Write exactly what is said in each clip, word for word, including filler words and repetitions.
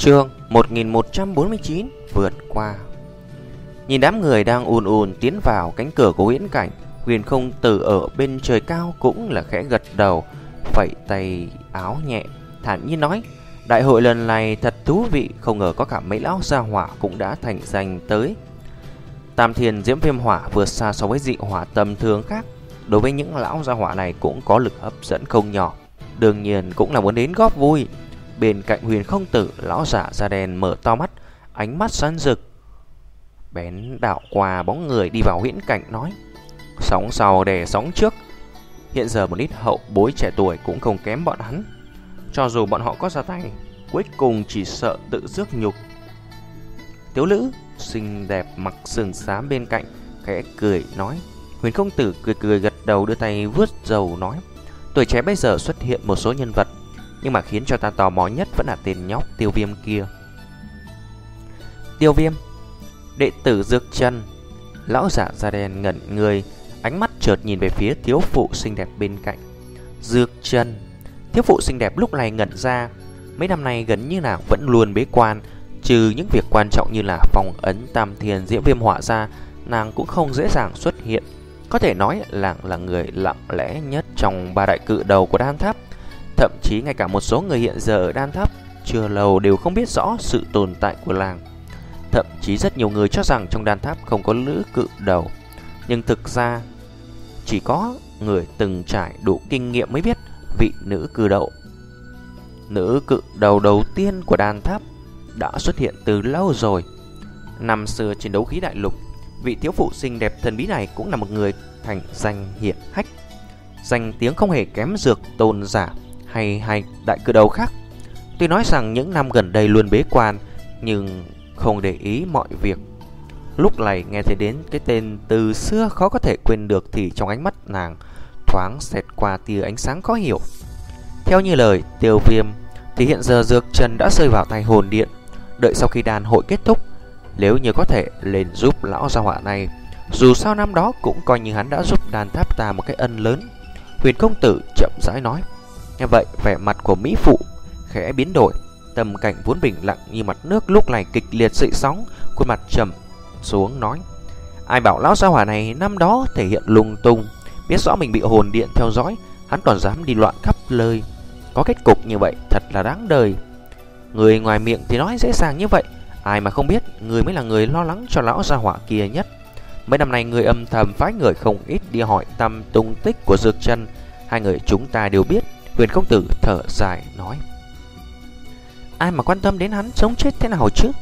Chương một nghìn một trăm bốn mươi chín vượt qua. Nhìn đám người đang ùn ùn tiến vào cánh cửa của huyễn cảnh, Huyền Không Tử ở bên trời cao cũng là khẽ gật đầu, phẩy tay áo nhẹ, thản nhiên nói: đại hội lần này thật thú vị, không ngờ có cả mấy lão gia hỏa cũng đã thành danh tới. Tam Thiên Diễm Viêm Hỏa vượt xa so với dị hỏa tầm thường khác, đối với những lão gia hỏa này cũng có lực hấp dẫn không nhỏ, đương nhiên cũng là muốn đến góp vui. Bên cạnh Huyền Không Tử, lão giả da đen mở to mắt, ánh mắt sáng rực bén đạo qua bóng người đi vào huyễn cảnh, nói: sóng sau đè sóng trước, hiện giờ một ít hậu bối trẻ tuổi cũng không kém bọn hắn, cho dù bọn họ có ra tay, cuối cùng chỉ sợ tự rước nhục. Thiếu nữ xinh đẹp mặc sườn xám bên cạnh khẽ cười nói. Huyền Không Tử cười cười gật đầu, đưa tay vuốt râu nói: tuổi trẻ bây giờ xuất hiện một số nhân vật, nhưng mà khiến cho ta tò mò nhất vẫn là tên nhóc Tiêu Viêm kia. Tiêu Viêm, đệ tử Dược Trần. Lão giả da đen ngẩn người, ánh mắt chợt nhìn về phía thiếu phụ xinh đẹp bên cạnh. Dược Trần. Thiếu phụ xinh đẹp lúc này ngẩn ra, mấy năm nay gần như là vẫn luôn bế quan, trừ những việc quan trọng như là phong ấn Tam Thiên Diễm Viêm Hỏa ra, nàng cũng không dễ dàng xuất hiện. Có thể nói là là người lặng lẽ nhất trong ba đại cự đầu của Đan Tháp. Thậm chí ngay cả một số người hiện giờ ở Đan Tháp chưa lâu đều không biết rõ sự tồn tại của làng. Thậm chí rất nhiều người cho rằng trong Đan Tháp không có nữ cự đầu, nhưng thực ra chỉ có người từng trải đủ kinh nghiệm mới biết vị nữ cự đầu Nữ cự đầu đầu tiên của Đan Tháp đã xuất hiện từ lâu rồi. Năm xưa trên đấu khí đại lục, vị thiếu phụ xinh đẹp thần bí này cũng là một người thành danh hiển hách, danh tiếng không hề kém Dược Tôn giả hay hay đại cự đầu khác. Tuy nói rằng những năm gần đây luôn bế quan, nhưng không để ý mọi việc. Lúc này nghe thấy đến cái tên từ xưa khó có thể quên được, thì trong ánh mắt nàng thoáng xẹt qua tia ánh sáng khó hiểu. Theo như lời Tiêu Viêm thì hiện giờ Dược Trần đã rơi vào tay hồn điện. Đợi sau khi đàn hội kết thúc, nếu như có thể lên giúp lão gia hỏa này, dù sao năm đó cũng coi như hắn đã giúp Đan Tháp ta một cái ân lớn. Huyền Công Tử chậm rãi nói. Nghe vậy, vẻ mặt của mỹ phụ khẽ biến đổi, tâm cảnh vốn bình lặng như mặt nước lúc này kịch liệt dậy sóng, khuôn mặt trầm xuống nói: ai bảo lão gia hỏa này năm đó thể hiện lung tung, biết rõ mình bị hồn điện theo dõi, hắn còn dám đi loạn khắp nơi. Có kết cục như vậy thật là đáng đời. Người ngoài miệng thì nói dễ dàng như vậy, ai mà không biết người mới là người lo lắng cho lão gia hỏa kia nhất. Mấy năm nay người âm thầm phái người không ít đi hỏi tăm tung tích của Dược Trần, hai người chúng ta đều biết. Huyền Công Tử thở dài nói: ai mà quan tâm đến hắn sống chết thế nào chứ?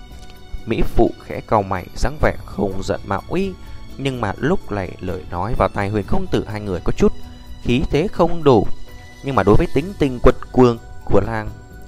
Mỹ phụ khẽ cau mày, dáng vẻ không giận mà uy, nhưng mà lúc này lời nói vào tai Huyền Công Tử hai người có chút khí thế không đủ, nhưng mà đối với tính tình quật cường của làng,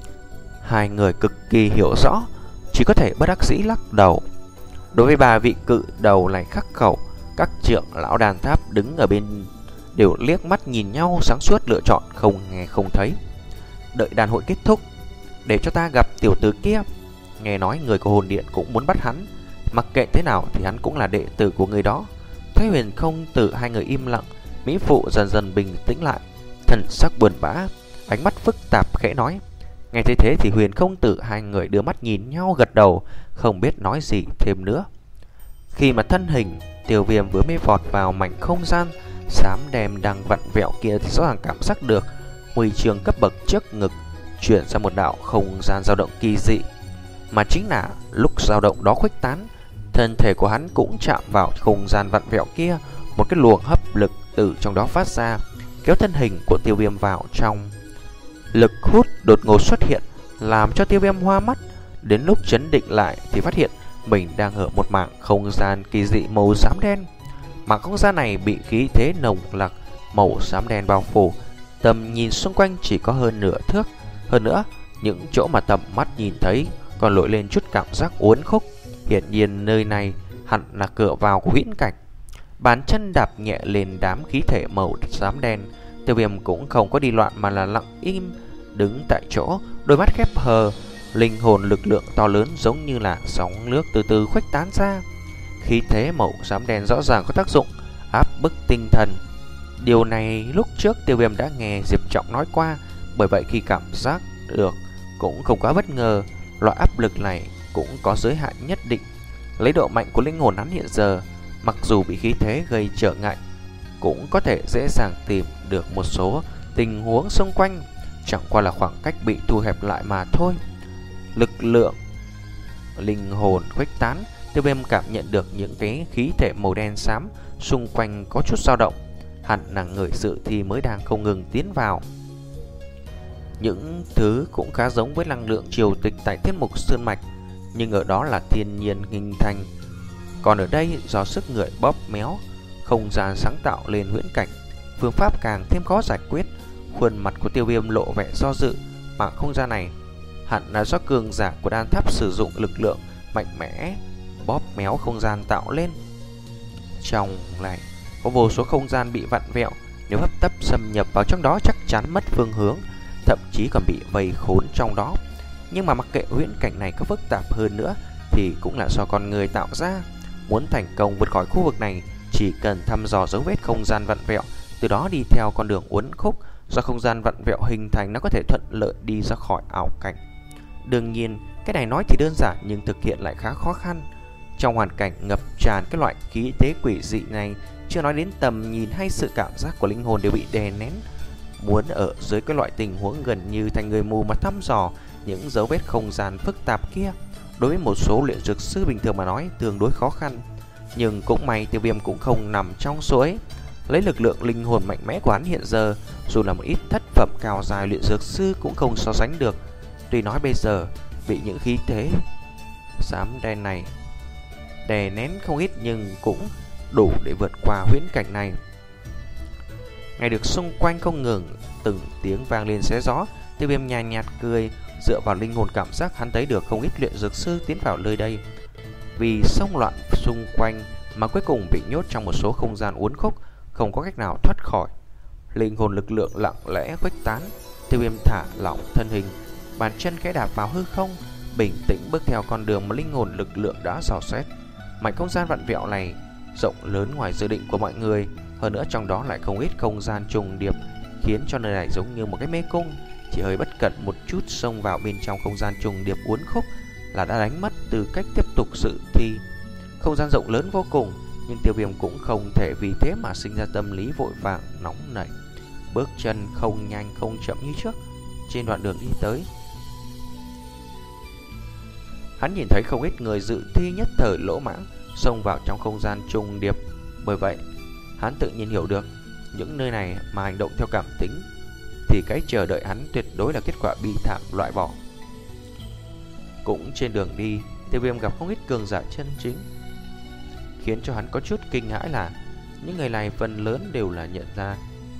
hai người cực kỳ hiểu rõ, chỉ có thể bất đắc dĩ lắc đầu. Đối với ba vị cự đầu này khắc khẩu, các trưởng lão Đan Tháp đứng ở bên đều liếc mắt nhìn nhau, sáng suốt lựa chọn không nghe không thấy. Đợi đàn hội kết thúc, để cho ta gặp tiểu tử kia. Nghe nói người của hồn điện cũng muốn bắt hắn, mặc kệ thế nào thì hắn cũng là đệ tử của người đó. Thấy Huyền Không Tử hai người im lặng, mỹ phụ dần dần bình tĩnh lại, thần sắc buồn bã, ánh mắt phức tạp khẽ nói. Nghe thấy thế thì Huyền Không Tử hai người đưa mắt nhìn nhau gật đầu, không biết nói gì thêm nữa. Khi mà thân hình Tiêu Viêm vừa mới vọt vào mảnh không gian xám đen đang vặn vẹo kia, thì rõ ràng cảm giác được huy chương cấp bậc trước ngực chuyển ra một đạo không gian dao động kỳ dị, mà chính là lúc dao động đó khuếch tán, thân thể của hắn cũng chạm vào không gian vặn vẹo kia. Một cái luồng hấp lực từ trong đó phát ra, kéo thân hình của Tiêu Viêm vào trong. Lực hút đột ngột xuất hiện, làm cho Tiêu Viêm hoa mắt. Đến lúc chấn định lại thì phát hiện mình đang ở một mảng không gian kỳ dị màu xám đen. Mảng không gian này bị khí thế nồng nặc màu xám đen bao phủ, tầm nhìn xung quanh chỉ có hơn nửa thước. Hơn nữa, những chỗ mà tầm mắt nhìn thấy còn nổi lên chút cảm giác uốn khúc. Hiển nhiên nơi này hẳn là cửa vào của huyễn cảnh. Bàn chân đạp nhẹ lên đám khí thể màu xám đen, Tiêu Viêm cũng không có đi loạn mà là lặng im đứng tại chỗ, đôi mắt khép hờ. Linh hồn lực lượng to lớn giống như là sóng nước từ từ khuếch tán ra. Khí thế màu xám đen rõ ràng có tác dụng áp bức tinh thần. Điều này lúc trước Tiêu Viêm đã nghe Diệp Trọng nói qua, bởi vậy khi cảm giác được cũng không quá bất ngờ. Loại áp lực này cũng có giới hạn nhất định. Lấy độ mạnh của linh hồn hắn hiện giờ, mặc dù bị khí thế gây trở ngại, cũng có thể dễ dàng tìm được một số tình huống xung quanh, chẳng qua là khoảng cách bị thu hẹp lại mà thôi. Lực lượng linh hồn khuếch tán, Tiêu Viêm cảm nhận được những cái khí thể màu đen xám xung quanh có chút dao động. Hẳn là người dự thi mới đang không ngừng tiến vào. Những thứ cũng khá giống với năng lượng triều tịch tại tiết mục Sơn Mạch, nhưng ở đó là thiên nhiên hình thành, còn ở đây do sức người bóp méo, không gian sáng tạo lên huyễn cảnh, phương pháp càng thêm khó giải quyết. Khuôn mặt của Tiêu Viêm lộ vẻ do dự, mà không gian này hẳn là do cường giả của đan tháp sử dụng lực lượng mạnh mẽ bóp méo không gian tạo lên. Trong này có vô số không gian bị vặn vẹo, nếu hấp tấp xâm nhập vào trong đó chắc chắn mất phương hướng, thậm chí còn bị vây khốn trong đó. Nhưng mà mặc kệ huyễn cảnh này có phức tạp hơn nữa thì cũng là do con người tạo ra. Muốn thành công vượt khỏi khu vực này, chỉ cần thăm dò dấu vết không gian vặn vẹo, từ đó đi theo con đường uốn khúc do không gian vặn vẹo hình thành, nó có thể thuận lợi đi ra khỏi ảo cảnh. Đương nhiên, cái này nói thì đơn giản nhưng thực hiện lại khá khó khăn. Trong hoàn cảnh ngập tràn cái loại khí thế quỷ dị này, chưa nói đến tầm nhìn hay sự cảm giác của linh hồn đều bị đè nén. Muốn ở dưới cái loại tình huống gần như thành người mù mà thăm dò những dấu vết không gian phức tạp kia, đối với một số luyện dược sư bình thường mà nói tương đối khó khăn. Nhưng cũng may Tiêu Viêm cũng không nằm trong số ấy. Lấy lực lượng linh hồn mạnh mẽ của hắn hiện giờ, dù là một ít thất phẩm cao dài luyện dược sư cũng không so sánh được. Tuy nói bây giờ bị những khí thế xám đen này đè nén không ít, nhưng cũng đủ để vượt qua huyễn cảnh này. Nghe được xung quanh không ngừng từng tiếng vang lên xé gió, Tiêu Viêm nhàn nhạt cười. Dựa vào linh hồn cảm giác, hắn thấy được không ít luyện dược sư tiến vào nơi đây, vì xông loạn xung quanh mà cuối cùng bị nhốt trong một số không gian uốn khúc, không có cách nào thoát khỏi. Linh hồn lực lượng lặng lẽ khuếch tán, Tiêu Viêm thả lỏng thân hình, bàn chân khẽ đạp vào hư không, bình tĩnh bước theo con đường mà linh hồn lực lượng đã dò xét. Mảnh không gian vặn vẹo này rộng lớn ngoài dự định của mọi người, hơn nữa trong đó lại không ít không gian trùng điệp, khiến cho nơi này giống như một cái mê cung. Chỉ hơi bất cẩn một chút xông vào bên trong không gian trùng điệp uốn khúc là đã đánh mất tư cách tiếp tục dự thi. Không gian rộng lớn vô cùng, nhưng Tiêu Viêm cũng không thể vì thế mà sinh ra tâm lý vội vàng nóng nảy. Bước chân không nhanh không chậm như trước. Trên đoạn đường đi tới, hắn nhìn thấy không ít người dự thi nhất thời lỗ mãng xông vào trong không gian trùng điệp. Bởi vậy hắn tự nhiên hiểu được, những nơi này mà hành động theo cảm tính thì cái chờ đợi hắn tuyệt đối là kết quả bi thảm loại bỏ. Cũng trên đường đi, Tiêu Viêm gặp không ít cường giả chân chính. Khiến cho hắn có chút kinh hãi là những người này phần lớn đều là nhận ra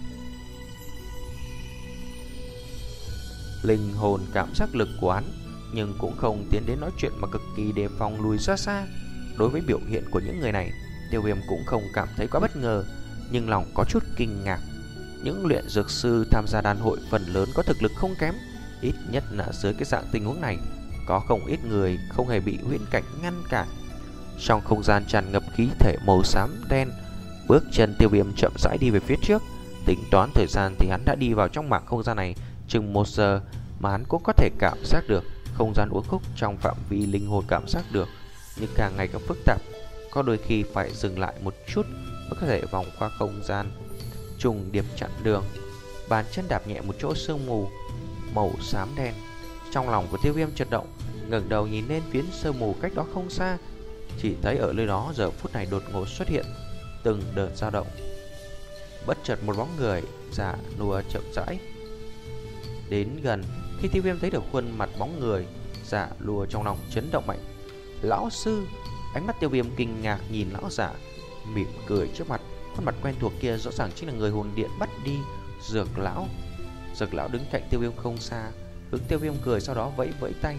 linh hồn cảm giác lực của hắn, nhưng cũng không tiến đến nói chuyện mà cực kỳ đề phòng lùi xa xa. Đối với biểu hiện của những người này, Tiêu Viêm cũng không cảm thấy quá bất ngờ, nhưng lòng có chút kinh ngạc. Những luyện dược sư tham gia đan hội phần lớn có thực lực không kém, ít nhất là dưới cái dạng tình huống này, có không ít người không hề bị huyễn cảnh ngăn cản. Trong không gian tràn ngập khí thể màu xám đen, bước chân Tiêu Viêm chậm rãi đi về phía trước. Tính toán thời gian thì hắn đã đi vào trong mảng không gian này chừng một giờ, mà hắn cũng có thể cảm giác được không gian uốn khúc trong phạm vi linh hồn cảm giác được, nhưng càng ngày càng phức tạp, có đôi khi phải dừng lại một chút mới có thể vòng qua không gian trùng điệp chặn đường. Bàn chân đạp nhẹ một chỗ sương mù màu xám đen, trong lòng của Tiêu Viêm chợt động, ngẩng đầu nhìn lên phiến sương mù cách đó không xa, chỉ thấy ở nơi đó giờ phút này đột ngột xuất hiện từng đợt dao động. Bất chợt một bóng người già nua chậm rãi đến gần. Khi Tiêu Viêm thấy được khuôn mặt bóng người già lùa, trong lòng chấn động mạnh. Lão sư! Ánh mắt Tiêu Viêm kinh ngạc nhìn lão giả, mỉm cười trước mặt. Khuôn mặt quen thuộc kia rõ ràng chính là người hồn điện bắt đi Dược lão. Dược lão đứng cạnh Tiêu Viêm không xa, hướng Tiêu Viêm cười, sau đó vẫy vẫy tay.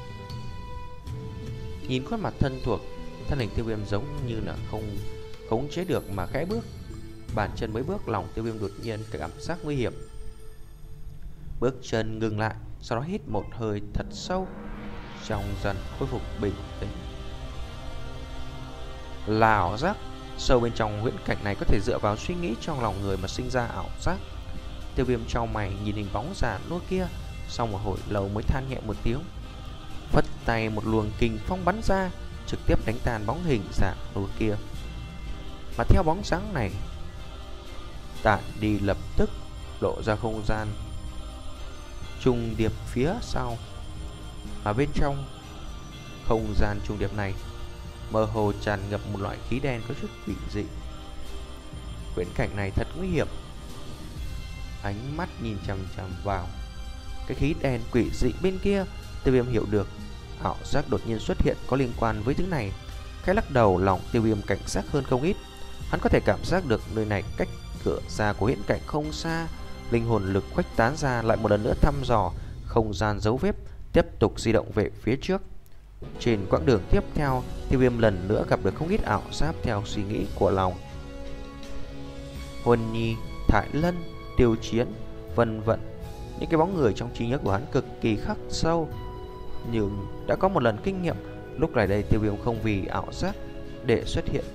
Nhìn khuôn mặt thân thuộc, thân hình Tiêu Viêm giống như là không khống chế được mà khẽ bước. Bàn chân mới bước, lòng Tiêu Viêm đột nhiên cảm giác nguy hiểm. Bước chân ngừng lại, sau đó hít một hơi thật sâu, trong dần khôi phục bình tĩnh. Là ảo giác. Sâu bên trong huyễn cảnh này có thể dựa vào suy nghĩ trong lòng người mà sinh ra ảo giác. Tiêu Viêm chau mày nhìn hình bóng già nua kia, sau một hồi lâu mới than nhẹ một tiếng. phất tay một luồng kình phong bắn ra, trực tiếp đánh tan bóng hình giả nua kia. Mà theo bóng dáng này tản đi, lập tức lộ ra không gian trùng điệp phía sau. Mà bên trong không gian trùng điệp này mơ hồ tràn ngập một loại khí đen có chút quỷ dị. Viễn cảnh này thật nguy hiểm. Ánh mắt nhìn chằm chằm vào cái khí đen quỷ dị bên kia, Tiêu Viêm hiểu được ảo giác đột nhiên xuất hiện có liên quan với thứ này. Cái lắc đầu, lòng Tiêu Viêm cảnh giác hơn không ít. Hắn có thể cảm giác được nơi này cách cửa ra của viễn cảnh không xa. Linh hồn lực khuếch tán ra, lại một lần nữa thăm dò không gian dấu vết, tiếp tục di động về phía trước. Trên quãng đường tiếp theo, Tiêu Viêm lần nữa gặp được không ít ảo giác theo suy nghĩ của lòng. Huân Nhi, Thải Lân, Tiêu Chiến, vân vân. Những cái bóng người trong trí nhớ của hắn cực kỳ khắc sâu, nhưng đã có một lần kinh nghiệm. Lúc này đây Tiêu Viêm không vì ảo giác để xuất hiện.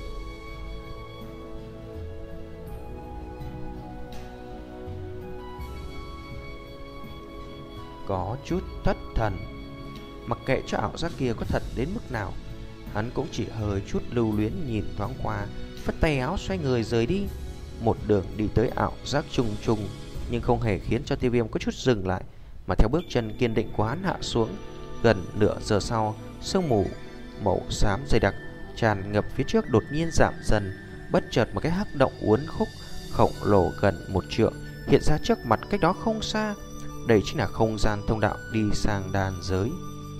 Có chút thất thần. Mặc kệ cho ảo giác kia có thật đến mức nào, hắn cũng chỉ hơi chút lưu luyến nhìn thoáng qua, phất tay áo xoay người rời đi. Một đường đi tới ảo giác trùng trùng, nhưng không hề khiến cho Tiêu Viêm có chút dừng lại, mà theo bước chân kiên định của hắn hạ xuống. Gần nửa giờ sau, sương mù màu xám dày đặc tràn ngập phía trước đột nhiên giảm dần. Bất chợt một cái hắc động uốn khúc khổng lồ gần một trượng hiện ra trước mặt cách đó không xa. Đây chính là không gian thông đạo đi sang đan giới.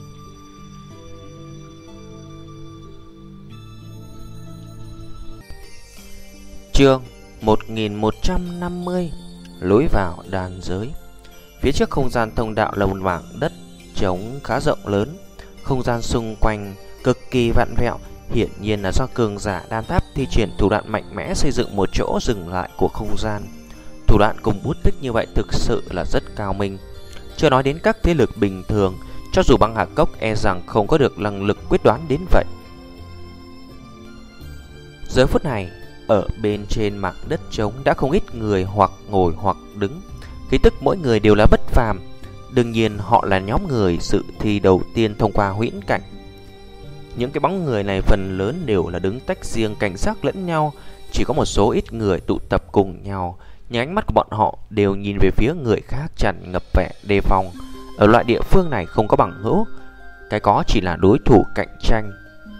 Chương một nghìn một trăm năm mươi. Lối vào đan giới. Phía trước không gian thông đạo là một mảng đất trống khá rộng lớn. Không gian xung quanh cực kỳ vặn vẹo, hiển nhiên là do cường giả đan tháp thi triển thủ đoạn mạnh mẽ xây dựng một chỗ dừng lại của không gian. Thủ đoạn cùng bút tích như vậy thực sự là rất cao minh. Chưa nói đến các thế lực bình thường, cho dù băng hà cốc e rằng không có được năng lực quyết đoán đến vậy. Giờ phút này, ở bên trên mặt đất trống đã không ít người hoặc ngồi hoặc đứng. Khí tức mỗi người đều là bất phàm. Đương nhiên họ là nhóm người dự thi đầu tiên thông qua huyễn cảnh. Những cái bóng người này phần lớn đều là đứng tách riêng cảnh giác lẫn nhau. Chỉ có một số ít người tụ tập cùng nhau, nhưng ánh mắt của bọn họ đều nhìn về phía người khác tràn ngập vẻ đề phòng. Ở loại địa phương này không có bằng hữu, cái có chỉ là đối thủ cạnh tranh.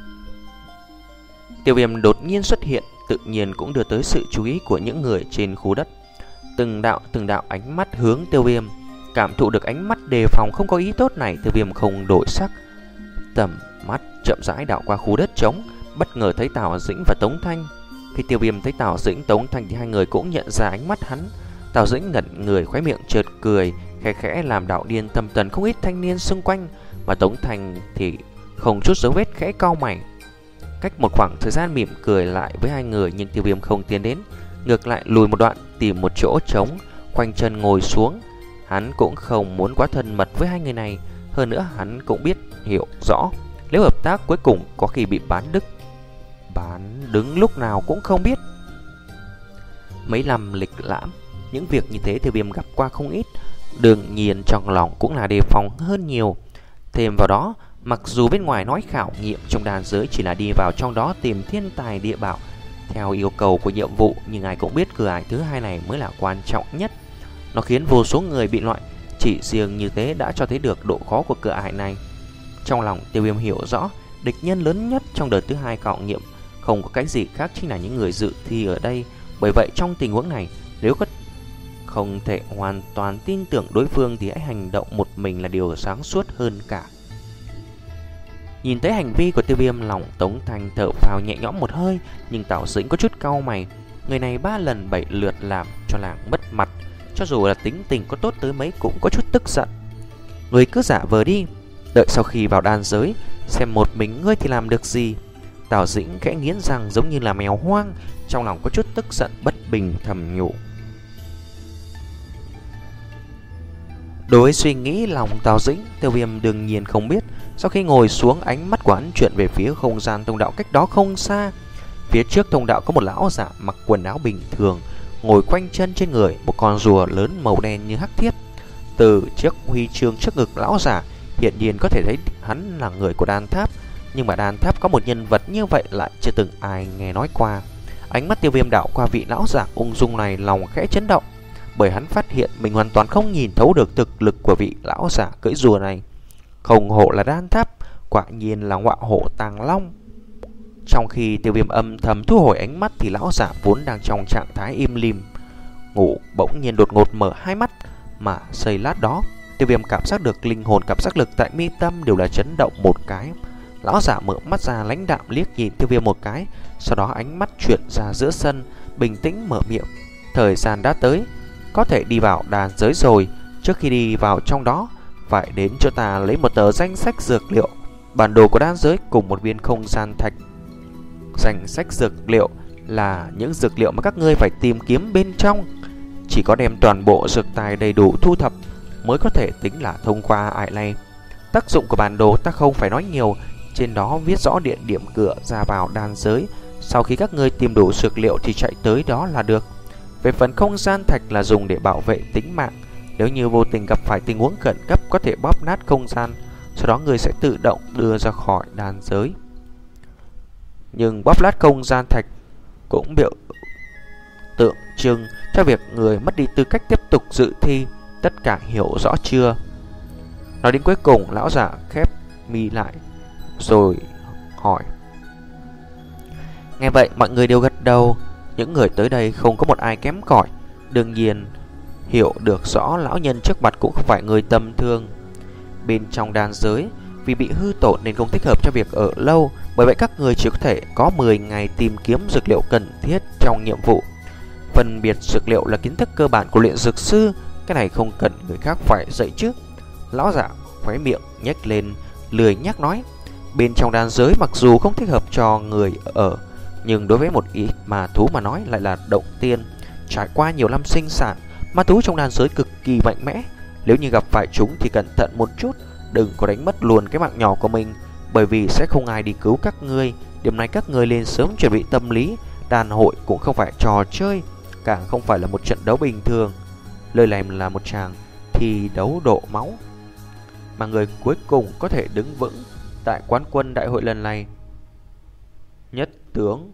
Tiêu Viêm đột nhiên xuất hiện tự nhiên cũng đưa tới sự chú ý của những người trên khu đất. Từng đạo từng đạo ánh mắt hướng Tiêu Viêm. Cảm thụ được ánh mắt đề phòng không có ý tốt này, Tiêu Viêm không đổi sắc, tầm mắt chậm rãi đảo qua khu đất trống, bất ngờ thấy Tào Dĩnh và Tống Thanh. Khi Tiêu Viêm thấy Tào Dĩnh, Tống Thanh thì hai người cũng nhận ra ánh mắt hắn. Tào Dĩnh ngẩn người, khóe miệng chợt cười khẽ khẽ, làm đạo điên tâm tần không ít thanh niên xung quanh. Mà Tống Thanh thì không chút dấu vết, khẽ cau mày. Cách một khoảng thời gian mỉm cười lại với hai người, nhưng Tiêu Viêm không tiến đến, ngược lại lùi một đoạn tìm một chỗ trống, khoanh chân ngồi xuống. Hắn cũng không muốn quá thân mật với hai người này. Hơn nữa hắn cũng biết hiểu rõ, nếu hợp tác cuối cùng có khi bị bán đứt bán đứng lúc nào cũng không biết. Mấy năm lịch lãm, những việc như thế Tiêu Viêm gặp qua không ít, đương nhiên trong lòng cũng là đề phòng hơn nhiều. Thêm vào đó, mặc dù bên ngoài nói khảo nghiệm trong đan giới chỉ là đi vào trong đó tìm thiên tài địa bảo theo yêu cầu của nhiệm vụ, nhưng ai cũng biết cửa ải thứ hai này mới là quan trọng nhất. Nó khiến vô số người bị loại. Chỉ riêng như thế đã cho thấy được độ khó của cửa ải này. Trong lòng Tiêu Viêm hiểu rõ, địch nhân lớn nhất trong đợt thứ hai khảo nghiệm không có cái gì khác chính là những người dự thi ở đây. Bởi vậy trong tình huống này, nếu có không thể hoàn toàn tin tưởng đối phương thì hãy hành động một mình là điều sáng suốt hơn cả. Nhìn thấy hành vi của Tiêu Viêm, lòng Tống Thanh thở phào nhẹ nhõm một hơi, nhưng Tào Dĩnh có chút cau mày. Người này ba lần bảy lượt làm cho làng mất mặt, cho dù là tính tình có tốt tới mấy cũng có chút tức giận. Người cứ giả vờ đi, đợi sau khi vào đan giới xem một mình ngươi thì làm được gì. Tào Dĩnh khẽ nghiến răng giống như là mèo hoang, trong lòng có chút tức giận bất bình thầm nhủ. Đối với suy nghĩ lòng Tào Dĩnh, Tiêu Viêm đương nhiên không biết. Sau khi ngồi xuống, ánh mắt của hắn chuyển về phía không gian thông đạo cách đó không xa. Phía trước thông đạo có một lão giả mặc quần áo bình thường, ngồi quanh chân trên người một con rùa lớn màu đen như hắc thiết. Từ chiếc huy chương trước ngực lão giả Hiện nhiên có thể thấy hắn là người của đan tháp, nhưng mà đan tháp có một nhân vật như vậy lại chưa từng ai nghe nói qua. Ánh mắt Tiêu Viêm đảo qua vị lão giả ung dung này, lòng khẽ chấn động, bởi hắn phát hiện mình hoàn toàn không nhìn thấu được thực lực của vị lão giả cưỡi rùa này. Không hổ là đan tháp, quả nhiên là ngọa hổ tàng long. Trong khi Tiêu Viêm âm thầm thu hồi ánh mắt thì lão giả vốn đang trong trạng thái im lìm ngủ bỗng nhiên đột ngột mở hai mắt, mà giây lát đó Tiêu Viêm cảm giác được linh hồn cảm giác lực tại mi tâm đều là chấn động một cái. Lão giả mở mắt ra lãnh đạm liếc nhìn Tiêu Viêm một cái, sau đó ánh mắt chuyển ra giữa sân, bình tĩnh mở miệng. Thời gian đã tới, có thể đi vào đàn giới rồi. Trước khi đi vào trong đó, phải đến cho ta lấy một tờ danh sách dược liệu, bản đồ của đan giới cùng một viên không gian thạch. Danh sách dược liệu là những dược liệu mà các ngươi phải tìm kiếm bên trong. Chỉ có đem toàn bộ dược tài đầy đủ thu thập mới có thể tính là thông qua ải này. Tác dụng của bản đồ ta không phải nói nhiều, trên đó viết rõ địa điểm cửa ra vào đan giới. Sau khi các ngươi tìm đủ dược liệu thì chạy tới đó là được. Về phần không gian thạch là dùng để bảo vệ tính mạng. Nếu như vô tình gặp phải tình huống khẩn cấp có thể bóp nát không gian, sau đó người sẽ tự động đưa ra khỏi đan giới. Nhưng bóp nát không gian thạch cũng biểu tượng trưng cho việc người mất đi tư cách tiếp tục dự thi. Tất cả hiểu rõ chưa? Nói đến cuối cùng, lão giả khép mi lại rồi hỏi. Nghe vậy mọi người đều gật đầu. Những người tới đây không có một ai kém cỏi. Đương nhiên hiểu được rõ lão nhân trước mặt cũng không phải người tầm thường. Bên trong đan giới, vì bị hư tổn nên không thích hợp cho việc ở lâu, bởi vậy các người chỉ có thể có mười ngày tìm kiếm dược liệu cần thiết trong nhiệm vụ. Phân biệt dược liệu là kiến thức cơ bản của luyện dược sư, cái này không cần người khác phải dạy chứ. Lão giả khóe miệng nhếch lên, lười nhắc nói. Bên trong đan giới mặc dù không thích hợp cho người ở, nhưng đối với một ít ma thú mà nói lại là động tiên. Trải qua nhiều năm sinh sản, ma thú trong đan giới cực kỳ mạnh mẽ. Nếu như gặp phải chúng thì cẩn thận một chút, đừng có đánh mất luôn cái mạng nhỏ của mình, bởi vì sẽ không ai đi cứu các ngươi. Điểm này các ngươi nên sớm chuẩn bị tâm lý. Đàn hội cũng không phải trò chơi, càng không phải là một trận đấu bình thường. Lời này là một tràng thi đấu độ máu, mà người cuối cùng có thể đứng vững tại quán quân đại hội lần này. Nhất tướng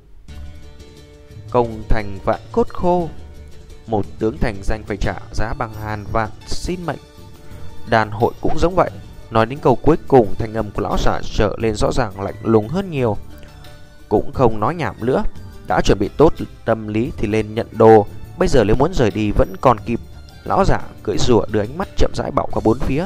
công thành vạn cốt khô, một tướng thành danh phải trả giá bằng ngàn vạn sinh mệnh. Đàn hội cũng giống vậy. Nói đến câu cuối cùng, thanh âm của lão giả trở lên rõ ràng lạnh lùng hơn nhiều. Cũng không nói nhảm nữa, đã chuẩn bị tốt tâm lý thì lên nhận đồ. Bây giờ nếu muốn rời đi vẫn còn kịp. Lão giả cưỡi rùa đưa ánh mắt chậm rãi bảo qua bốn phía.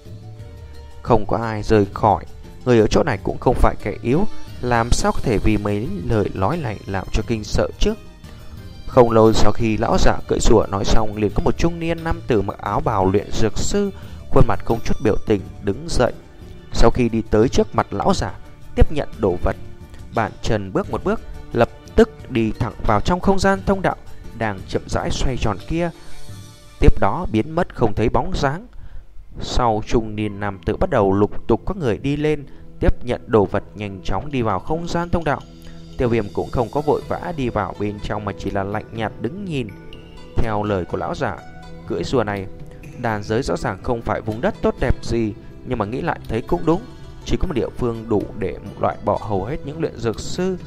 Không có ai rời khỏi. Người ở chỗ này cũng không phải kẻ yếu, làm sao có thể vì mấy lời nói này làm cho kinh sợ chứ. Không lâu sau khi lão giả cưỡi rùa nói xong, liền có một trung niên nam tử mặc áo bào luyện dược sư, khuôn mặt không chút biểu tình đứng dậy. Sau khi đi tới trước mặt lão giả, tiếp nhận đồ vật, bàn chân bước một bước, lập tức đi thẳng vào trong không gian thông đạo đang chậm rãi xoay tròn kia. Tiếp đó biến mất không thấy bóng dáng. Sau trung niên nam tử bắt đầu lục tục có người đi lên, tiếp nhận đồ vật, nhanh chóng đi vào không gian thông đạo. Tiêu Viêm cũng không có vội vã đi vào bên trong, mà chỉ là lạnh nhạt đứng nhìn. Theo lời của lão giả cưỡi rùa này, đàn giới rõ ràng không phải vùng đất tốt đẹp gì, nhưng mà nghĩ lại thấy cũng đúng. Chỉ có một địa phương đủ để loại bỏ hầu hết những luyện dược sư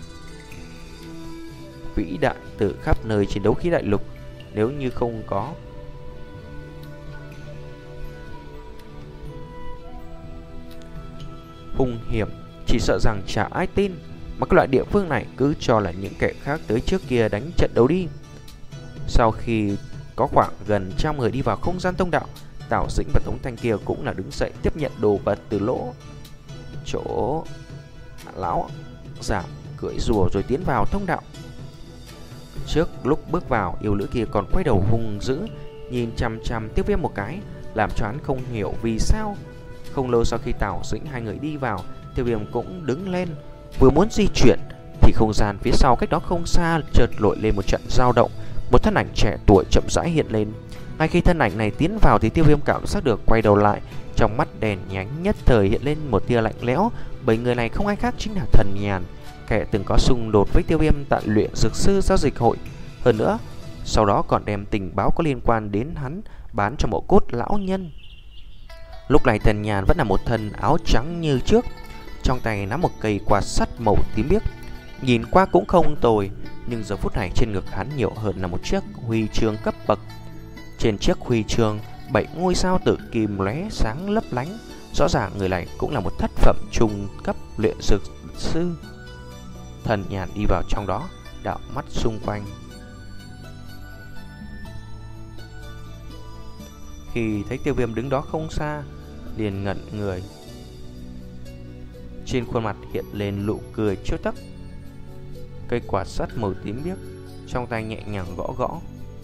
vĩ đại từ khắp nơi trên đấu khí đại lục. Nếu như không có hung hiểm, chỉ sợ rằng chả ai tin. Mà cái loại địa phương này cứ cho là những kẻ khác tới trước kia đánh trận đấu đi. Sau khi có khoảng gần trăm người đi vào không gian thông đạo, Tào Dĩnh và Tống Thanh kia cũng là đứng dậy tiếp nhận đồ vật từ lỗ chỗ lão giả cưỡi rùa rồi tiến vào thông đạo. Trước lúc bước vào, yêu nữ kia còn quay đầu hung dữ nhìn chằm chằm Tiêu Viêm một cái, làm cho hắn không hiểu vì sao. Không lâu sau khi Tào Dĩnh hai người đi vào, Tiêu Viêm cũng đứng lên, vừa muốn di chuyển thì không gian phía sau cách đó không xa chợt nổi lên một trận dao động. Một thân ảnh trẻ tuổi chậm rãi hiện lên. Ngay khi thân ảnh này tiến vào thì Tiêu Viêm cảm giác được, quay đầu lại, trong mắt đèn nhánh nhất thời hiện lên một tia lạnh lẽo, bởi người này không ai khác chính là Thần Nhàn, kẻ từng có xung đột với Tiêu Viêm tại luyện dược sư giao dịch hội. Hơn nữa, sau đó còn đem tình báo có liên quan đến hắn bán cho mộ cốt lão nhân. Lúc này Tần Nhàn vẫn là một thân áo trắng như trước, trong tay nắm một cây quạt sắt màu tím biếc. Nhìn qua cũng không tồi, nhưng giờ phút này trên ngực hắn nhiều hơn là một chiếc huy chương cấp bậc. Trên chiếc huy chương bảy ngôi sao tử kim lóe sáng lấp lánh. Rõ ràng người này cũng là một thất phẩm trung cấp luyện dược sư. Tần Nhàn đi vào trong đó, đảo mắt xung quanh. Khi thấy Tiêu Viêm đứng đó không xa, liền ngẩn người. Trên khuôn mặt hiện lên nụ cười trêu tức. Cây quạt sắt màu tím biếc trong tay nhẹ nhàng gõ gõ.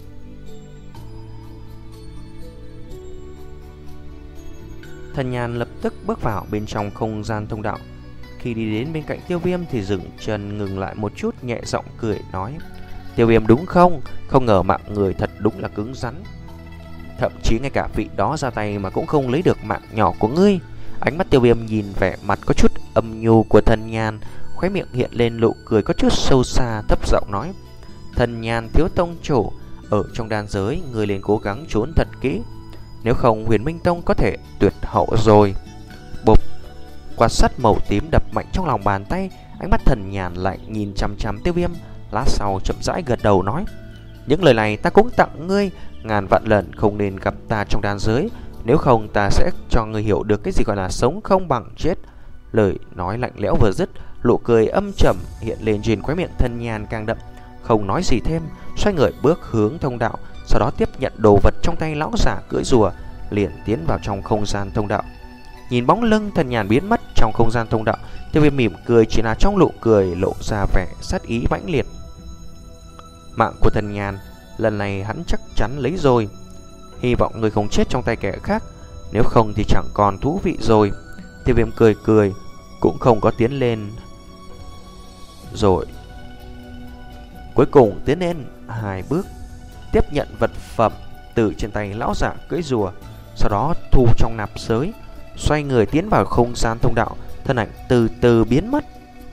Tần Nhàn lập tức bước vào bên trong không gian thông đạo. Khi đi đến bên cạnh Tiêu Viêm thì dừng chân ngừng lại một chút, nhẹ giọng cười nói: Tiêu Viêm đúng không? Không ngờ mạng người thật đúng là cứng rắn. Thậm chí ngay cả vị đó ra tay mà cũng không lấy được mạng nhỏ của ngươi. Ánh mắt Tiêu Viêm nhìn vẻ mặt có chút âm nhu của Tần Nhàn, khóe miệng hiện lên nụ cười có chút sâu xa, thấp giọng nói: Tần Nhàn thiếu tông chủ, ở trong đan giới người liền cố gắng trốn thật kỹ, nếu không Huyền Minh Tông có thể tuyệt hậu rồi. Bộp, quạt sắt màu tím đập mạnh trong lòng bàn tay. Ánh mắt Tần Nhàn lại nhìn chằm chằm Tiêu Viêm, lát sau chậm rãi gật đầu nói: những lời này ta cũng tặng ngươi, ngàn vạn lần không nên gặp ta trong đan giới, nếu không ta sẽ cho ngươi hiểu được cái gì gọi là sống không bằng chết. Lời nói lạnh lẽo vừa dứt, nụ cười âm trầm hiện lên trên khóe miệng Tần Nhàn càng đậm. Không nói gì thêm, xoay người bước hướng thông đạo, sau đó tiếp nhận đồ vật trong tay lão giả cưỡi rùa, liền tiến vào trong không gian thông đạo. Nhìn bóng lưng Tần Nhàn biến mất trong không gian thông đạo, Tiêu Viêm mỉm cười, chỉ là trong nụ cười lộ ra vẻ sát ý mãnh liệt. Mạng của Tần Nhàn lần này hắn chắc chắn lấy rồi, hy vọng người không chết trong tay kẻ khác, nếu không thì chẳng còn thú vị rồi. Tiêu Viêm cười cười, cũng không có tiến lên. Rồi cuối cùng tiến lên hai bước, tiếp nhận vật phẩm từ trên tay lão giả cưỡi rùa, sau đó thu trong nạp giới, xoay người tiến vào không gian thông đạo, thân ảnh từ từ biến mất.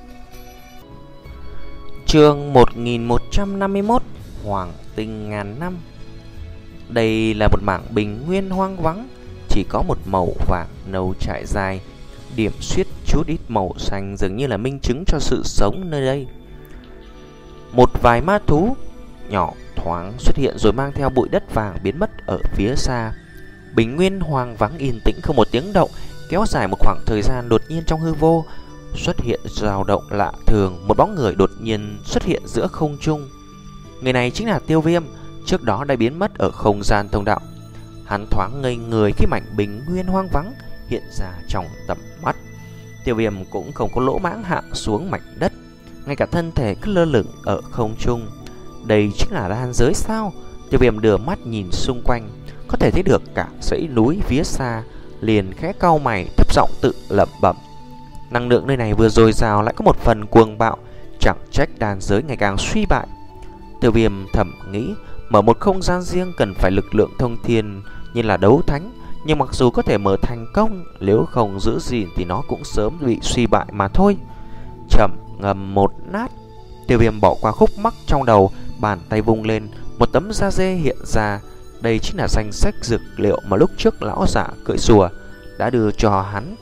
Chương một nghìn một trăm năm mươi mốt, Hoàng Tinh Ngàn Năm. Đây là một mảng bình nguyên hoang vắng, chỉ có một màu vàng nâu trải dài, điểm xuyết chút ít màu xanh dường như là minh chứng cho sự sống nơi đây. Một vài ma thú nhỏ thoáng xuất hiện rồi mang theo bụi đất vàng biến mất ở phía xa. Bình nguyên hoang vắng yên tĩnh không một tiếng động, kéo dài một khoảng thời gian. Đột nhiên trong hư vô xuất hiện dao động lạ thường, một bóng người đột nhiên xuất hiện giữa không trung. Người này chính là Tiêu Viêm, trước đó đã biến mất ở không gian thông đạo. Hắn thoáng ngây người khi mảnh bình nguyên hoang vắng hiện ra trong tầm mắt. Tiêu Viêm cũng không có lỗ mãng hạ xuống mảnh đất, ngay cả thân thể cứ lơ lửng ở không trung. Đây chính là đan giới sao? Tiêu Viêm đưa mắt nhìn xung quanh, có thể thấy được cả dãy núi phía xa, liền khẽ cau mày thấp giọng tự lẩm bẩm. Năng lượng nơi này vừa dồi dào lại có một phần cuồng bạo, chẳng trách đan giới ngày càng suy bại. Tiêu Viêm thầm nghĩ, mở một không gian riêng cần phải lực lượng thông thiên như là đấu thánh, nhưng mặc dù có thể mở thành công, nếu không giữ gìn thì nó cũng sớm bị suy bại mà thôi. Chậm ngầm một nát, Tiêu Viêm bỏ qua khúc mắc trong đầu, bàn tay vung lên, một tấm da dê hiện ra. Đây chính là danh sách dược liệu mà lúc trước lão giả cưỡi rùa đã đưa cho hắn.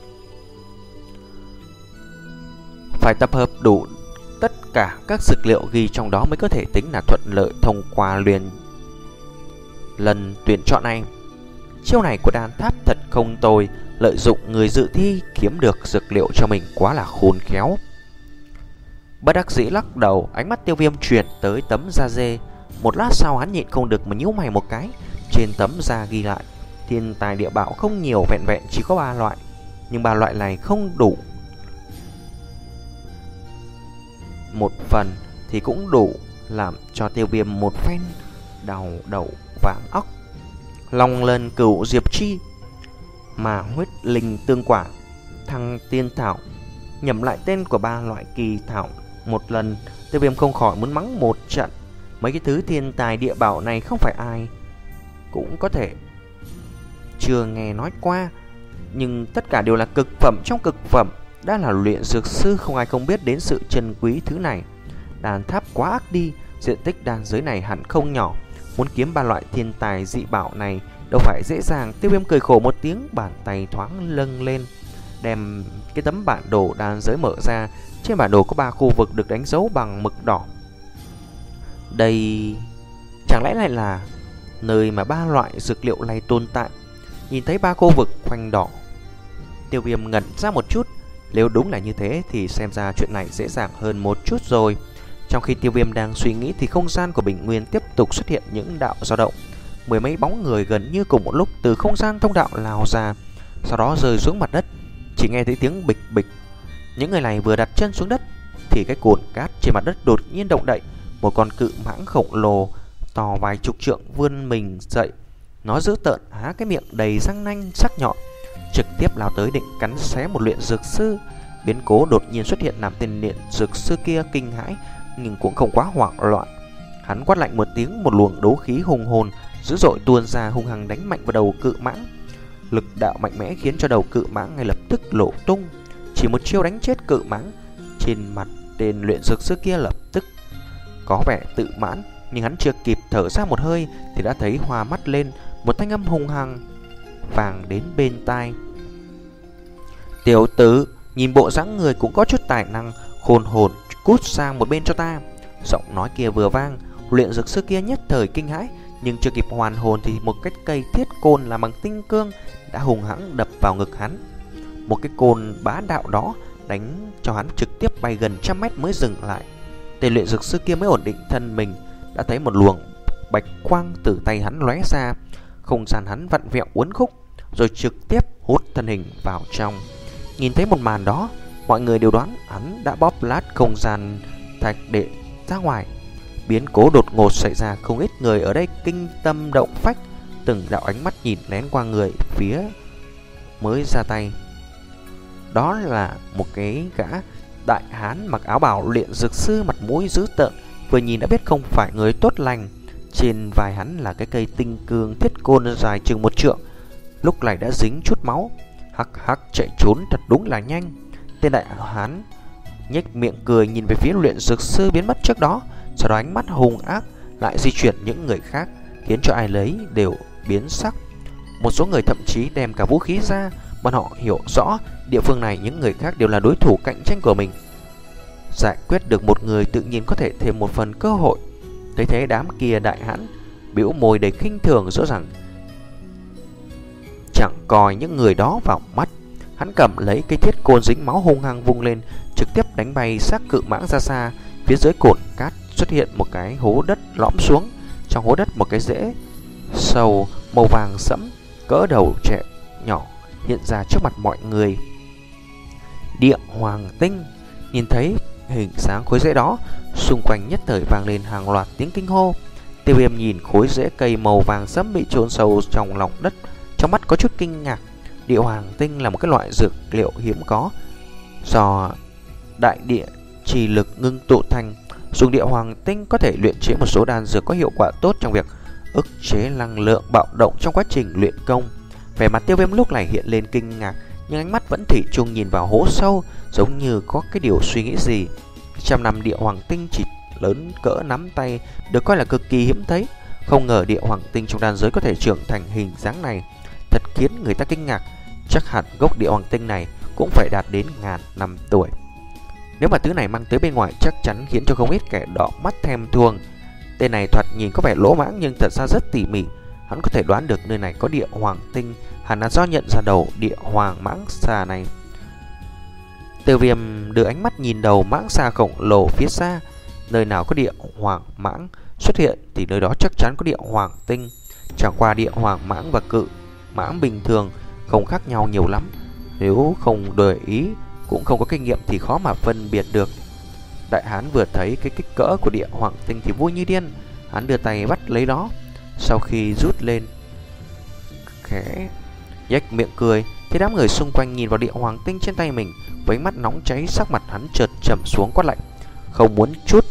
Phải tập hợp đủ tất cả các dược liệu ghi trong đó mới có thể tính là thuận lợi thông qua luyện lần tuyển chọn này. Chiêu này của đan tháp thật không tồi, lợi dụng người dự thi kiếm được dược liệu cho mình quá là khôn khéo. Bất đắc dĩ lắc đầu, ánh mắt Tiêu Viêm chuyển tới tấm da dê. Một lát sau hắn nhịn không được mà nhíu mày một cái. Trên tấm da ghi lại thiên tài địa bảo không nhiều, vẹn vẹn chỉ có ba loại, nhưng ba loại này không đủ. Một phần thì cũng đủ làm cho Tiêu Viêm một phen đau đầu váng óc. Long Lân Cửu Diệp Chi, mà huyết linh tương quả, thăng tiên thảo, nhẩm lại tên của ba loại kỳ thảo một lần, Tiêu Viêm không khỏi muốn mắng một trận. Mấy cái thứ thiên tài địa bảo này không phải ai cũng có thể chưa nghe nói qua, nhưng tất cả đều là cực phẩm trong cực phẩm. Đã là luyện dược sư, không ai không biết đến sự chân quý thứ này. Đan tháp quá ác đi, diện tích đan giới này hẳn không nhỏ. Muốn kiếm ba loại thiên tài dị bảo này đâu phải dễ dàng. Tiêu Viêm cười khổ một tiếng, bàn tay thoáng lâng lên, đem cái tấm bản đồ đan giới mở ra. Trên bản đồ có ba khu vực được đánh dấu bằng mực đỏ. Đây chẳng lẽ lại là nơi mà ba loại dược liệu này tồn tại? Nhìn thấy ba khu vực khoanh đỏ, Tiêu Viêm ngẩn ra một chút. Nếu đúng là như thế thì xem ra chuyện này dễ dàng hơn một chút rồi. Trong khi Tiêu Viêm đang suy nghĩ thì không gian của Bình Nguyên tiếp tục xuất hiện những đạo dao động. Mười mấy bóng người gần như cùng một lúc từ không gian thông đạo lao ra, sau đó rơi xuống mặt đất. Chỉ nghe thấy tiếng bịch bịch. Những người này vừa đặt chân xuống đất thì cái cồn cát trên mặt đất đột nhiên động đậy. Một con cự mãng khổng lồ to vài chục trượng vươn mình dậy. Nó dữ tợn há cái miệng đầy răng nanh sắc nhọn, trực tiếp lao tới định cắn xé một luyện dược sư. Biến cố đột nhiên xuất hiện làm tên luyện dược sư kia kinh hãi, nhưng cũng không quá hoảng loạn. Hắn quát lạnh một tiếng, một luồng đấu khí hùng hồn dữ dội tuôn ra, hung hăng đánh mạnh vào đầu cự mãng. Lực đạo mạnh mẽ khiến cho đầu cự mãng ngay lập tức lộ tung. Chỉ một chiêu đánh chết cự mãng, trên mặt tên luyện dược sư kia lập tức có vẻ tự mãn, nhưng hắn chưa kịp thở ra một hơi thì đã thấy hoa mắt lên, một thanh âm hung hăng vang đến bên tai. Tiểu tử, nhìn bộ dáng người cũng có chút tài năng, khôn hồn, cút sang một bên cho ta. Giọng nói kia vừa vang, luyện dược sư kia nhất thời kinh hãi, nhưng chưa kịp hoàn hồn thì một cái cây thiết côn làm bằng tinh cương đã hùng hãng đập vào ngực hắn. Một cái côn bá đạo đó đánh cho hắn trực tiếp bay gần trăm mét mới dừng lại. Tên luyện dược sư kia mới ổn định thân mình, đã thấy một luồng bạch quang từ tay hắn lóe ra, không gian hắn vặn vẹo uốn khúc, rồi trực tiếp hút thân hình vào trong. Nhìn thấy một màn đó, mọi người đều đoán hắn đã bóp lát không gian thạch để ra ngoài. Biến cố đột ngột xảy ra, không ít người ở đây kinh tâm động phách, từng đạo ánh mắt nhìn lén qua người phía mới ra tay. Đó là một cái gã đại hán mặc áo bào luyện dược sư, mặt mũi dữ tợn, vừa nhìn đã biết không phải người tốt lành. Trên vai hắn là cái cây tinh cương thiết côn dài chừng một trượng, lúc này đã dính chút máu. Hắc hắc, chạy trốn thật đúng là nhanh. Tên đại hán nhếch miệng cười nhìn về phía luyện dược sư biến mất trước đó, sau đó ánh mắt hung ác lại di chuyển những người khác, khiến cho ai lấy đều biến sắc. Một số người thậm chí đem cả vũ khí ra, bọn họ hiểu rõ địa phương này những người khác đều là đối thủ cạnh tranh của mình. Giải quyết được một người tự nhiên có thể thêm một phần cơ hội. Thấy thế đám kia đại hãn bĩu môi đầy khinh thường, rõ ràng chẳng coi những người đó vào mắt. Hắn cầm lấy cây thiết côn dính máu hung hăng vung lên, trực tiếp đánh bay xác cự mãng ra xa. Phía dưới cồn cát xuất hiện một cái hố đất lõm xuống, trong hố đất một cái rễ sâu màu vàng sẫm cỡ đầu trẻ nhỏ hiện ra trước mặt mọi người. Địa hoàng tinh. Nhìn thấy hình sáng khối rễ đó, xung quanh nhất thời vang lên hàng loạt tiếng kinh hô. Tiêu Viêm nhìn khối rễ cây màu vàng sẫm bị chôn sâu trong lòng đất, trong mắt có chút kinh ngạc. Địa hoàng tinh là một cái loại dược liệu hiếm có, do đại địa trì lực ngưng tụ thành. Dùng địa hoàng tinh có thể luyện chế một số đan dược có hiệu quả tốt trong việc ức chế năng lượng bạo động trong quá trình luyện công. Vẻ mặt Tiêu Viêm lúc này hiện lên kinh ngạc, nhưng ánh mắt vẫn thủy chung nhìn vào hố sâu, giống như có cái điều suy nghĩ gì. Trăm năm địa hoàng tinh chỉ lớn cỡ nắm tay, được coi là cực kỳ hiếm thấy. Không ngờ địa hoàng tinh trong đan giới có thể trưởng thành hình dáng này, thật khiến người ta kinh ngạc. Chắc hẳn gốc địa hoàng tinh này cũng phải đạt đến ngàn năm tuổi. Nếu mà thứ này mang tới bên ngoài chắc chắn khiến cho không ít kẻ đỏ mắt thèm thuồng. Tên này thoạt nhìn có vẻ lỗ mãng nhưng thật ra rất tỉ mỉ. Hắn có thể đoán được nơi này có địa hoàng tinh, hẳn là do nhận ra đầu địa hoàng mãng xà này. Tiêu Viêm đưa ánh mắt nhìn đầu mãng xà khổng lồ phía xa. Nơi nào có địa hoàng mãng xuất hiện thì nơi đó chắc chắn có địa hoàng tinh. Chẳng qua địa hoàng mãng và cự mãng bình thường không khác nhau nhiều lắm. Nếu không để ý, cũng không có kinh nghiệm thì khó mà phân biệt được. Đại hán vừa thấy cái kích cỡ của địa hoàng tinh thì vui như điên. Hắn đưa tay bắt lấy đó, sau khi rút lên khẽ nhếch miệng cười. Thì đám người xung quanh nhìn vào địa hoàng tinh trên tay mình với mắt nóng cháy, sắc mặt hắn chợt trầm xuống quát lạnh: Không muốn chút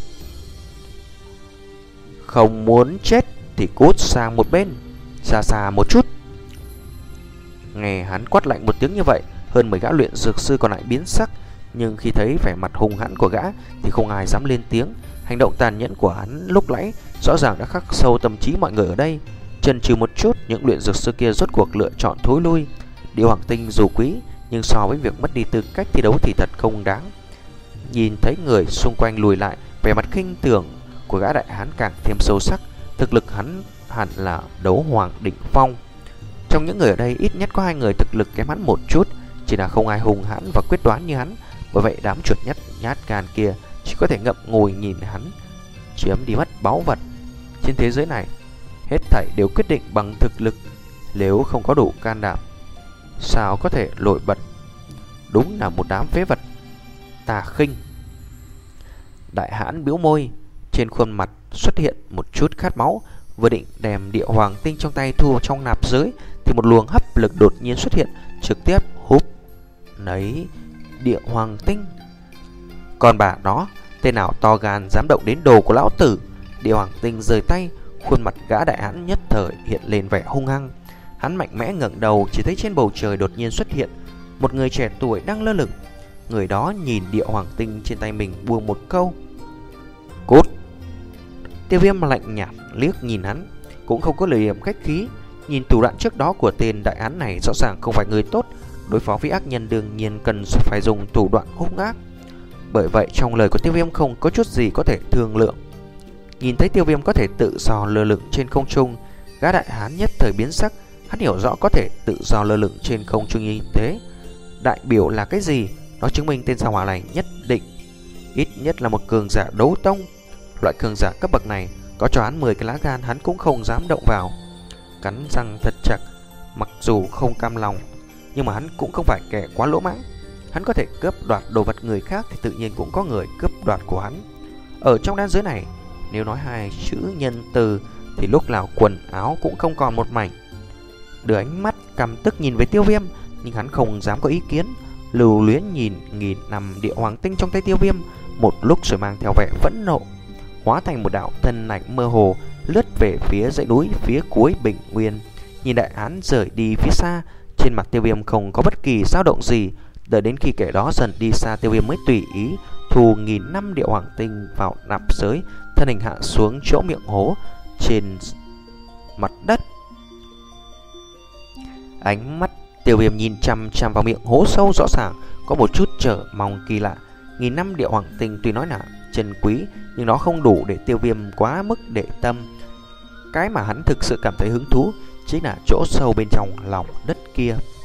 Không muốn chết thì cút sang một bên, xa xa một chút. Nghe hắn quát lạnh một tiếng như vậy, hơn mười gã luyện dược sư còn lại biến sắc. Nhưng khi thấy vẻ mặt hung hãn của gã thì không ai dám lên tiếng. Hành động tàn nhẫn của hắn lúc nãy rõ ràng đã khắc sâu tâm trí mọi người ở đây. Chần chừ một chút, những luyện dược sư kia rốt cuộc lựa chọn thối lui. Địa hoàng tinh dù quý, nhưng so với việc mất đi tư cách thi đấu thì thật không đáng. Nhìn thấy người xung quanh lùi lại, vẻ mặt khinh thường của gã đại hán càng thêm sâu sắc. Thực lực hắn hẳn là đấu hoàng đỉnh phong. Trong những người ở đây ít nhất có hai người thực lực kém hắn một chút, chỉ là không ai hùng hãn và quyết đoán như hắn. Bởi vậy đám chuột nhắt nhát gan kia chỉ có thể ngậm ngùi nhìn hắn chiếm đi mất báu vật. Trên thế giới này, hết thảy đều quyết định bằng thực lực. Nếu không có đủ can đảm, sao có thể nổi bật? Đúng là một đám phế vật. Tà khinh. Đại hãn bĩu môi, trên khuôn mặt xuất hiện một chút khát máu. Vừa định đem địa hoàng tinh trong tay thu trong nạp giới thì một luồng hấp lực đột nhiên xuất hiện, trực tiếp hút lấy địa hoàng tinh. Còn bà nó, tên nào to gan dám động đến đồ của lão tử? Địa hoàng tinh rời tay, khuôn mặt gã đại hãn nhất thời hiện lên vẻ hung hăng. Hắn mạnh mẽ ngẩng đầu, chỉ thấy trên bầu trời đột nhiên xuất hiện một người trẻ tuổi đang lơ lửng. Người đó nhìn địa hoàng tinh trên tay mình buông một câu: cút. Tiêu Viêm lạnh nhạt liếc nhìn hắn, cũng không có lời điểm khách khí. Nhìn thủ đoạn trước đó của tên đại hán này rõ ràng không phải người tốt. Đối phó với ác nhân đương nhiên cần phải dùng thủ đoạn hung ác. Bởi vậy trong lời của Tiêu Viêm không có chút gì có thể thương lượng. Nhìn thấy Tiêu Viêm có thể tự do lơ lửng trên không trung, gã đại hán nhất thời biến sắc. Hắn hiểu rõ có thể tự do lơ lửng trên không trung như thế đại biểu là cái gì. Nó chứng minh tên gia hỏa này nhất định ít nhất là một cường giả đấu tông. Loại cường giả cấp bậc này có cho hắn mười cái lá gan hắn cũng không dám động vào. Cắn răng thật chặt, mặc dù không cam lòng, nhưng mà hắn cũng không phải kẻ quá lỗ mãng. Hắn có thể cướp đoạt đồ vật người khác thì tự nhiên cũng có người cướp đoạt của hắn. Ở trong đan giới này, nếu nói hai chữ nhân từ thì lúc nào quần áo cũng không còn một mảnh. Đưa ánh mắt căm tức nhìn với Tiêu Viêm, nhưng hắn không dám có ý kiến. Lưu luyến nhìn nghìn năm địa hoàng tinh trong tay Tiêu Viêm một lúc rồi mang theo vẻ phẫn nộ, hóa thành một đạo thân ảnh mơ hồ lướt về phía dãy núi phía cuối Bình Nguyên. Nhìn đại hán rời đi phía xa, trên mặt Tiêu Viêm không có bất kỳ dao động gì. Đợi đến khi kẻ đó dần đi xa, Tiêu Viêm mới tùy ý thu nghìn năm địa hoàng tinh vào nạp giới, thân hình hạ xuống chỗ miệng hố trên mặt đất. Ánh mắt Tiêu Viêm nhìn chăm chăm vào miệng hố sâu, rõ ràng có một chút chờ mong kỳ lạ. Nghìn năm địa hoàng tinh tuy nói là chân quý, nhưng nó không đủ để Tiêu Viêm quá mức để tâm. Cái mà hắn thực sự cảm thấy hứng thú chính là chỗ sâu bên trong lòng đất kia.